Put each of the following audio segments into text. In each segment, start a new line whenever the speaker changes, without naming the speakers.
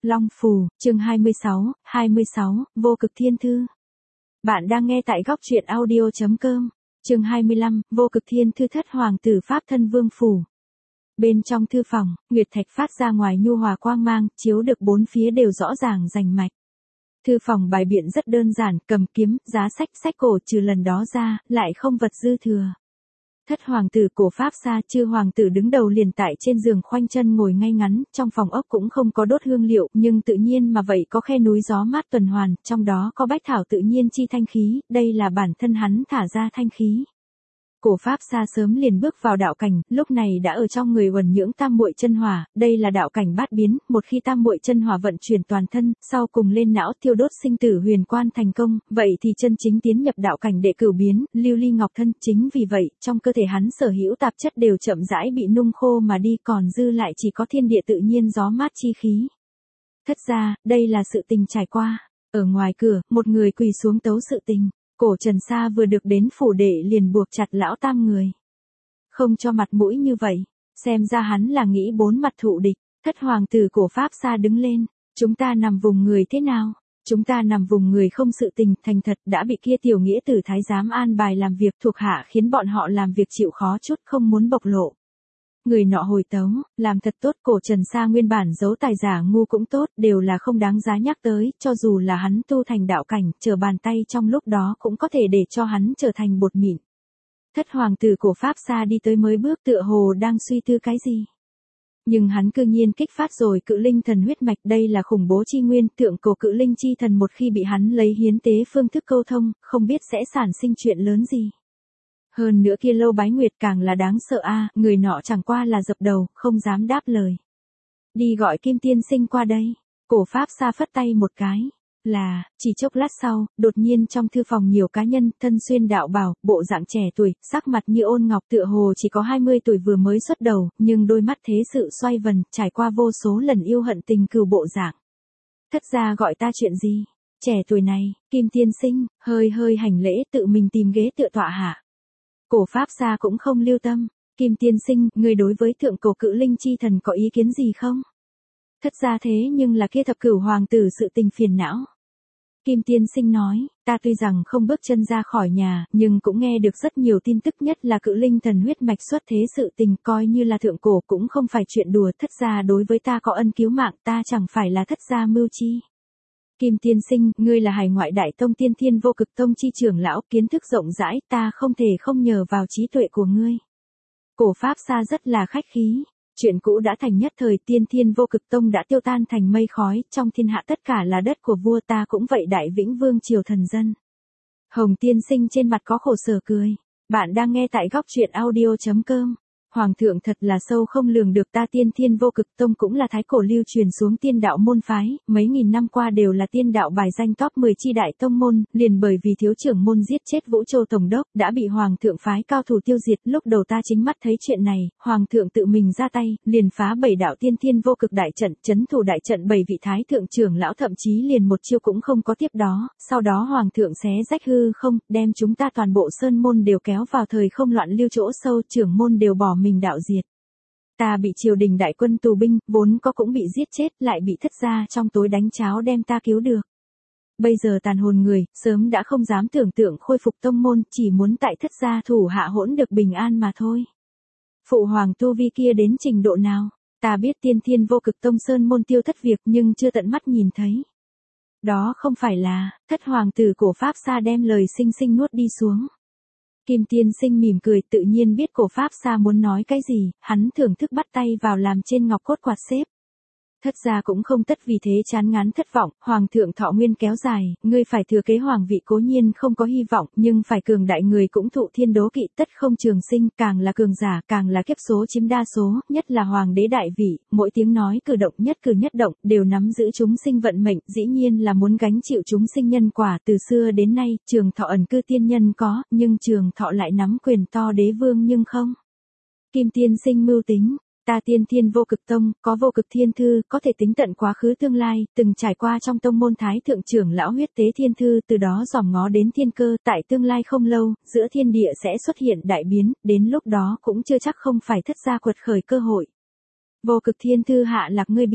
Long Phù, chương 26, Vô Cực Thiên Thư. Bạn đang nghe tại góc truyện audio.com, chương 25, Vô Cực Thiên Thư thất hoàng tử Pháp thân vương phủ. Bên trong thư phòng, nguyệt thạch phát ra ngoài nhu hòa quang mang, chiếu được bốn phía đều rõ ràng rành mạch. Thư phòng bài biện rất đơn giản, cầm kiếm, giá sách, sách cổ trừ lần đó ra, lại không vật dư thừa. Thất hoàng tử cổ Pháp xa, chư hoàng tử đứng đầu liền tại trên giường khoanh chân ngồi ngay ngắn, trong phòng ốc cũng không có đốt hương liệu, nhưng tự nhiên mà vậy có khe núi gió mát tuần hoàn, trong đó có bách thảo tự nhiên chi thanh khí, đây là bản thân hắn thả ra thanh khí. Cổ Pháp xa sớm liền bước vào đạo cảnh, lúc này đã ở trong người uẩn nhưỡng tam muội chân hỏa, đây là đạo cảnh bát biến, một khi tam muội chân hỏa vận chuyển toàn thân, sau cùng lên não tiêu đốt sinh tử huyền quan thành công, vậy thì chân chính tiến nhập đạo cảnh đệ cửu biến, lưu ly ngọc thân, chính vì vậy, trong cơ thể hắn sở hữu tạp chất đều chậm rãi bị nung khô mà đi, còn dư lại chỉ có thiên địa tự nhiên gió mát chi khí. Thất ra, đây là sự tình trải qua. Ở ngoài cửa, một người quỳ xuống tấu sự tình. Cổ Trần Sa vừa được đến phủ đệ liền buộc chặt lão tam người. Không cho mặt mũi như vậy, xem ra hắn là nghĩ bốn mặt thụ địch. Thất hoàng tử cổ Pháp xa đứng lên, chúng ta nằm vùng người thế nào? Chúng ta nằm vùng người không sự tình, thành thật đã bị kia tiểu nghĩa tử thái giám an bài làm việc thuộc hạ khiến bọn họ làm việc chịu khó chút không muốn bộc lộ. Người nọ hồi tấu, làm thật tốt. Cổ Trần Sa nguyên bản giấu tài giả ngu cũng tốt, đều là không đáng giá nhắc tới, cho dù là hắn tu thành đạo cảnh, trở bàn tay trong lúc đó cũng có thể để cho hắn trở thành bột mịn. Thất hoàng tử cổ Pháp xa đi tới mới bước tựa hồ đang suy tư cái gì. Nhưng hắn cư nhiên kích phát rồi cự linh thần huyết mạch, đây là khủng bố chi nguyên, thượng cổ cự linh chi thần một khi bị hắn lấy hiến tế phương thức câu thông, không biết sẽ sản sinh chuyện lớn gì. Hơn nữa kia Lâu Bái Nguyệt càng là đáng sợ a, người nọ chẳng qua là dập đầu, không dám đáp lời. Đi gọi Kim Tiên Sinh qua đây. Cổ Pháp xa phất tay một cái. Là, chỉ chốc lát sau, đột nhiên trong thư phòng nhiều cá nhân, thân xuyên đạo bào, bộ dạng trẻ tuổi, sắc mặt như ôn ngọc tựa hồ chỉ có 20 tuổi vừa mới xuất đầu, nhưng đôi mắt thế sự xoay vần, trải qua vô số lần yêu hận tình cừu bộ dạng. Thất gia gọi ta chuyện gì? Trẻ tuổi này, Kim Tiên Sinh, hơi hành lễ tự mình tìm ghế tựa tọa hạ. Cổ Pháp xa cũng không lưu tâm. Kim Tiên Sinh, người đối với thượng cổ cự linh chi thần có ý kiến gì không? Thất ra thế nhưng là kia thập cửu hoàng tử sự tình phiền não. Kim Tiên Sinh nói, ta tuy rằng không bước chân ra khỏi nhà, nhưng cũng nghe được rất nhiều tin tức, nhất là cự linh thần huyết mạch xuất thế sự tình, coi như là thượng cổ cũng không phải chuyện đùa. Thất gia đối với ta có ân cứu mạng, ta chẳng phải là thất gia mưu chi. Kim Tiên Sinh, ngươi là hải ngoại đại tông tiên thiên vô cực tông chi trưởng lão, kiến thức rộng rãi, ta không thể không nhờ vào trí tuệ của ngươi. Cổ Pháp xa rất là khách khí. Chuyện cũ đã thành nhất thời, tiên thiên vô cực tông đã tiêu tan thành mây khói, trong thiên hạ tất cả là đất của vua, ta cũng vậy, đại vĩnh vương triều thần dân. Hồng Tiên Sinh trên mặt có khổ sở cười. Bạn đang nghe tại góc truyện audio.com. Hoàng thượng thật là sâu không lường được, ta tiên thiên vô cực tông cũng là thái cổ lưu truyền xuống tiên đạo môn phái, mấy nghìn năm qua đều là tiên đạo bài danh top 10 chi đại tông môn, liền bởi vì thiếu trưởng môn giết chết Vũ Châu tổng đốc, đã bị hoàng thượng phái cao thủ tiêu diệt. Lúc đầu ta chính mắt thấy chuyện này, hoàng thượng tự mình ra tay, liền phá 7 đạo tiên thiên vô cực đại trận, trấn thủ đại trận 7 vị thái thượng trưởng lão, thậm chí liền một chiêu cũng không có tiếp đó, sau đó hoàng thượng xé rách hư không, đem chúng ta toàn bộ sơn môn đều kéo vào thời không loạn lưu chỗ sâu, trưởng môn đều bỏ mình đạo diệt. Ta bị triều đình đại quân tù binh, vốn có cũng bị giết chết, lại bị thất gia trong tối đánh cháo đem ta cứu được. Bây giờ tàn hồn người, sớm đã không dám tưởng tượng khôi phục tông môn, chỉ muốn tại thất gia thủ hạ hỗn được bình an mà thôi. Phụ hoàng tu vi kia đến trình độ nào? Ta biết tiên thiên vô cực tông sơn môn tiêu thất việc, nhưng chưa tận mắt nhìn thấy. Đó không phải là, thất hoàng tử cổ Pháp xa đem lời xinh xinh nuốt đi xuống. Kim Tiên Sinh mỉm cười, tự nhiên biết cổ Pháp xa muốn nói cái gì, hắn thưởng thức bắt tay vào làm trên ngọc cốt quạt xếp. Thất gia cũng không tất vì thế chán ngán thất vọng, hoàng thượng thọ nguyên kéo dài, ngươi phải thừa kế hoàng vị cố nhiên không có hy vọng, nhưng phải cường đại người cũng thụ thiên đố kỵ, tất không trường sinh, càng là cường giả, càng là kiếp số chiếm đa số, nhất là hoàng đế đại vị, mỗi tiếng nói cử động nhất cử nhất động, đều nắm giữ chúng sinh vận mệnh, dĩ nhiên là muốn gánh chịu chúng sinh nhân quả. Từ xưa đến nay, trường thọ ẩn cư tiên nhân có, nhưng trường thọ lại nắm quyền to đế vương nhưng không. Kim Tiên Sinh mưu tính. Ta tiên thiên vô cực tông, có vô cực thiên thư, có thể tính tận quá khứ tương lai, từng trải qua trong tông môn thái thượng trưởng lão huyết tế thiên thư, từ đó dòm ngó đến thiên cơ, tại tương lai không lâu, giữa thiên địa sẽ xuất hiện đại biến, đến lúc đó cũng chưa chắc không phải thất gia quật khởi cơ hội. Vô cực thiên thư hạ lạc ngươi biết,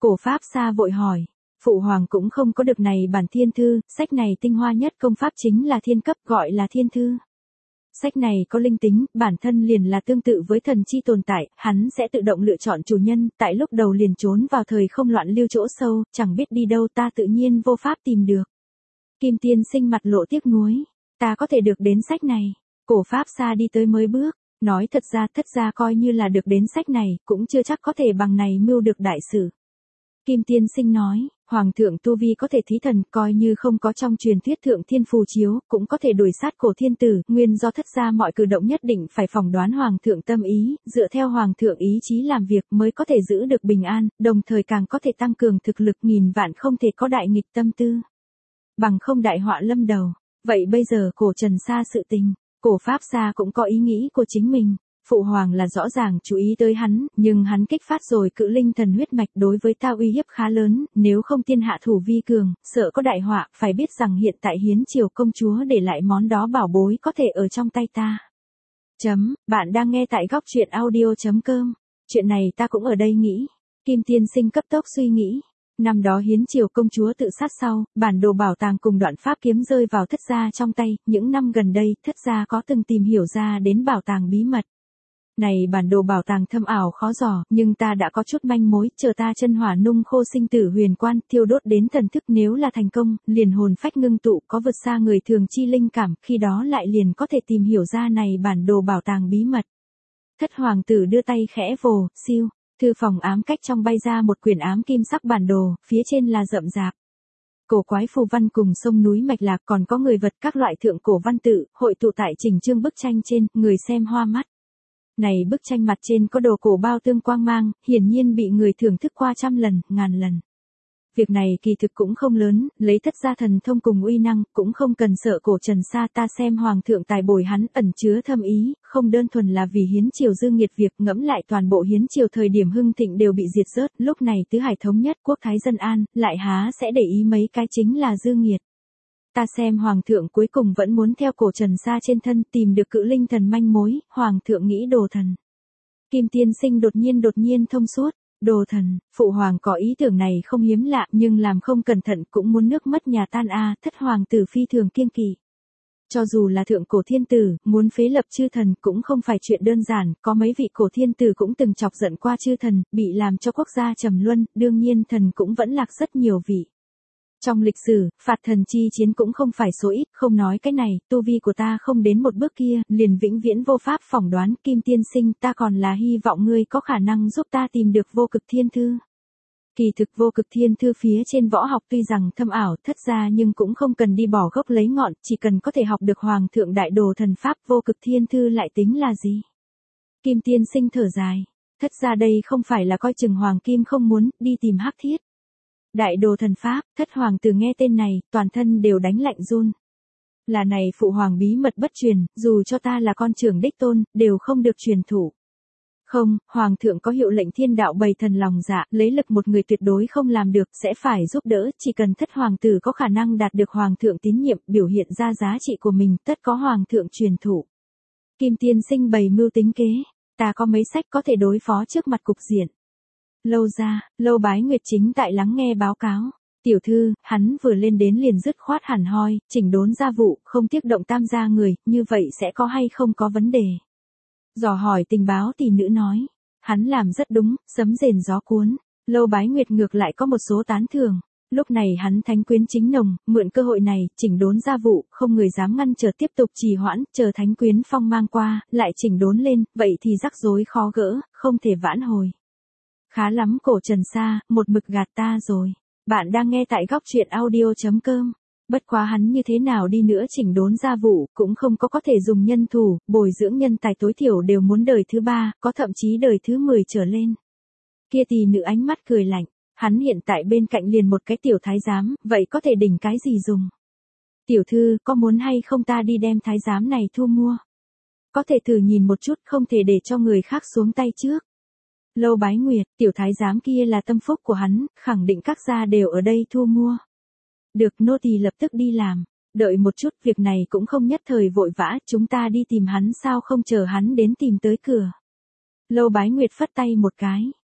Cổ Pháp Sa vội hỏi. Phụ hoàng cũng không có được này bản thiên thư, sách này tinh hoa nhất công pháp chính là thiên cấp gọi là thiên thư. Sách này có linh tính, bản thân liền là tương tự với thần chi tồn tại, hắn sẽ tự động lựa chọn chủ nhân, tại lúc đầu liền trốn vào thời không loạn lưu chỗ sâu, chẳng biết đi đâu ta tự nhiên vô pháp tìm được. Kim Tiên Sinh mặt lộ tiếc nuối, ta có thể được đến sách này. Cổ Pháp Sa đi tới mới bước, nói thất gia coi như là được đến sách này, cũng chưa chắc có thể bằng này mưu được đại sự. Kim Tiên Sinh nói, Hoàng thượng tu vi có thể thí thần, coi như không có trong truyền thuyết thượng thiên phù chiếu, cũng có thể đuổi sát cổ thiên tử, nguyên do thất gia mọi cử động nhất định phải phỏng đoán Hoàng thượng tâm ý, dựa theo Hoàng thượng ý chí làm việc mới có thể giữ được bình an, đồng thời càng có thể tăng cường thực lực, nghìn vạn không thể có đại nghịch tâm tư. Bằng không đại họa lâm đầu. Vậy bây giờ cổ Trần Sa sự tình, Cổ Pháp Sa cũng có ý nghĩ của chính mình. Phụ hoàng là rõ ràng chú ý tới hắn, nhưng hắn kích phát rồi cự linh thần huyết mạch đối với ta uy hiếp khá lớn, nếu không tiên hạ thủ vi cường, sợ có đại họa, phải biết rằng hiện tại Hiến Triều công chúa để lại món đó bảo bối có thể ở trong tay ta. Bạn đang nghe tại góc truyện audio.com. Chuyện này ta cũng ở đây nghĩ. Kim Tiên Sinh cấp tốc suy nghĩ. Năm đó Hiến Triều công chúa tự sát sau, bản đồ bảo tàng cùng đoạn pháp kiếm rơi vào thất gia trong tay, những năm gần đây, thất gia có từng tìm hiểu ra đến bảo tàng bí mật. Này bản đồ bảo tàng thâm ảo khó dò, nhưng ta đã có chút manh mối, chờ ta chân hỏa nung khô sinh tử huyền quan, thiêu đốt đến thần thức, nếu là thành công, liền hồn phách ngưng tụ có vượt xa người thường chi linh cảm, khi đó lại liền có thể tìm hiểu ra này bản đồ bảo tàng bí mật. Thất hoàng tử đưa tay khẽ vồ, siêu, thư phòng ám cách trong bay ra một quyển ám kim sắc bản đồ, phía trên là rậm rạp cổ quái phù văn cùng sông núi mạch lạc, còn có người vật các loại thượng cổ văn tự, hội tụ tại chỉnh chương bức tranh trên, người xem hoa mắt. Này bức tranh mặt trên có đồ cổ bao tương quang mang, hiển nhiên bị người thưởng thức qua trăm lần, ngàn lần. Việc này kỳ thực cũng không lớn, lấy thất gia thần thông cùng uy năng, cũng không cần sợ cổ Trần Sa, ta xem hoàng thượng tài bồi hắn ẩn chứa thâm ý, không đơn thuần là vì Hiến Triều dư nghiệt, việc ngẫm lại toàn bộ Hiến Triều thời điểm hưng thịnh đều bị diệt rớt, lúc này tứ hải thống nhất, quốc thái dân an, lại há sẽ để ý mấy cái chính là dư nghiệt. Ta xem hoàng thượng cuối cùng vẫn muốn theo cổ Trần Sa trên thân tìm được cự linh thần manh mối, hoàng thượng nghĩ đồ thần. Kim Tiên Sinh đột nhiên thông suốt, đồ thần, phụ hoàng có ý tưởng này không hiếm lạ, nhưng làm không cẩn thận cũng muốn nước mất nhà tan a, thất hoàng tử phi thường kiêng kỵ. Cho dù là thượng cổ thiên tử, muốn phế lập chư thần cũng không phải chuyện đơn giản, có mấy vị cổ thiên tử cũng từng chọc giận qua chư thần, bị làm cho quốc gia trầm luân, đương nhiên thần cũng vẫn lạc rất nhiều vị. Trong lịch sử, phạt thần chi chiến cũng không phải số ít, không nói cái này, tu vi của ta không đến một bước kia, liền vĩnh viễn vô pháp phỏng đoán. Kim Tiên Sinh, ta còn là hy vọng ngươi có khả năng giúp ta tìm được vô cực thiên thư. Kỳ thực vô cực thiên thư phía trên võ học tuy rằng thâm ảo thất gia, nhưng cũng không cần đi bỏ gốc lấy ngọn, chỉ cần có thể học được hoàng thượng đại đồ thần pháp, vô cực thiên thư lại tính là gì? Kim Tiên Sinh thở dài, thất gia đây không phải là coi chừng hoàng kim không muốn đi tìm hắc thiết. Đại đồ thần pháp, thất hoàng tử nghe tên này, toàn thân đều đánh lạnh run. Là này phụ hoàng bí mật bất truyền, dù cho ta là con trưởng đích tôn, đều không được truyền thụ. Không, hoàng thượng có hiệu lệnh thiên đạo bày thần lòng dạ, lấy lực một người tuyệt đối không làm được, sẽ phải giúp đỡ, chỉ cần thất hoàng tử có khả năng đạt được hoàng thượng tín nhiệm, biểu hiện ra giá trị của mình, tất có hoàng thượng truyền thụ. Kim Tiên Sinh bày mưu tính kế, ta có mấy sách có thể đối phó trước mặt cục diện. Lâu Bái Nguyệt chính tại lắng nghe báo cáo. Tiểu thư, hắn vừa lên đến liền dứt khoát hẳn hoi, chỉnh đốn gia vụ, không tiếc động tam gia người, như vậy sẽ có hay không có vấn đề. Dò hỏi tình báo tỷ nữ nói, hắn làm rất đúng, sấm rền gió cuốn. Lâu Bái Nguyệt ngược lại có một số tán thưởng. Lúc này hắn thánh quyến chính nồng, mượn cơ hội này, chỉnh đốn gia vụ, không người dám ngăn trở tiếp tục trì hoãn, chờ thánh quyến phong mang qua, lại chỉnh đốn lên, vậy thì rắc rối khó gỡ, không thể vãn hồi. Khá lắm cổ Trần Sa, một mực gạt ta rồi. Bạn đang nghe tại góc truyện audio.com. Bất quá hắn như thế nào đi nữa chỉnh đốn gia vụ, cũng không có thể dùng nhân thủ, bồi dưỡng nhân tài tối thiểu đều muốn đời thứ 3, có thậm chí đời thứ 10 trở lên. Kia tỷ nữ ánh mắt cười lạnh, hắn hiện tại bên cạnh liền một cái tiểu thái giám, vậy có thể đỉnh cái gì dùng? Tiểu thư, có muốn hay không ta đi đem thái giám này thu mua? Có thể thử nhìn một chút, không thể để cho người khác xuống tay trước. Lâu Bái Nguyệt, tiểu thái giám kia là tâm phúc của hắn, khẳng định các gia đều ở đây thu mua. Được, nô tỳ lập tức đi làm. Đợi một chút, việc này cũng không nhất thời vội vã, chúng ta đi tìm hắn sao không chờ hắn đến tìm tới cửa. Lâu Bái Nguyệt phất tay một cái.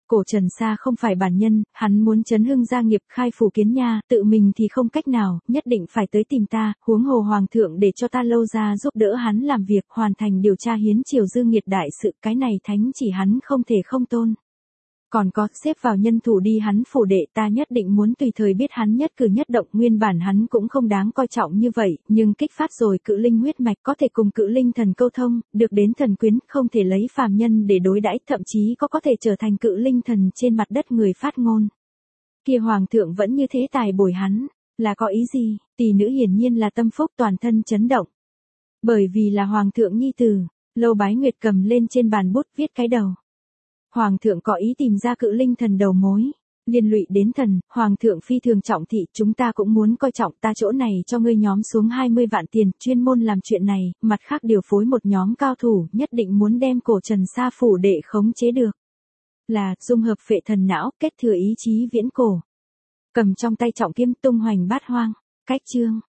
Cổ Trần Sa không phải bản nhân, hắn muốn chấn hưng gia nghiệp khai phủ kiến nha, tự mình thì không cách nào, nhất định phải tới tìm ta, huống hồ hoàng thượng để cho ta Lâu ra giúp đỡ hắn làm việc, hoàn thành điều tra hiến triều dư nghiệt đại sự, cái này thánh chỉ hắn không thể không tôn. Còn có, xếp vào nhân thủ đi hắn phủ đệ, ta nhất định muốn tùy thời biết hắn nhất cử nhất động, nguyên bản hắn cũng không đáng coi trọng như vậy, nhưng kích phát rồi cự linh huyết mạch có thể cùng cự linh thần câu thông, được đến thần quyến, không thể lấy phàm nhân để đối đãi, thậm chí có thể trở thành cự linh thần trên mặt đất người phát ngôn. Kia hoàng thượng vẫn như thế tài bồi hắn, là có ý gì? Tỷ nữ hiển nhiên là tâm phúc, toàn thân chấn động. Bởi vì là hoàng thượng nhi tử, Lâu Bái Nguyệt cầm lên trên bàn bút viết cái đầu. Hoàng thượng có ý tìm ra cự linh thần đầu mối, liên lụy đến thần, hoàng thượng phi thường trọng thị, chúng ta cũng muốn coi trọng, ta chỗ này cho ngươi nhóm xuống 20 vạn tiền, chuyên môn làm chuyện này, mặt khác điều phối một nhóm cao thủ, nhất định muốn đem Cổ Trần Sa phủ đệ khống chế được. Là, dung hợp phệ thần não, kết thừa ý chí viễn cổ. Cầm trong tay trọng kiếm tung hoành bát hoang, cách chương.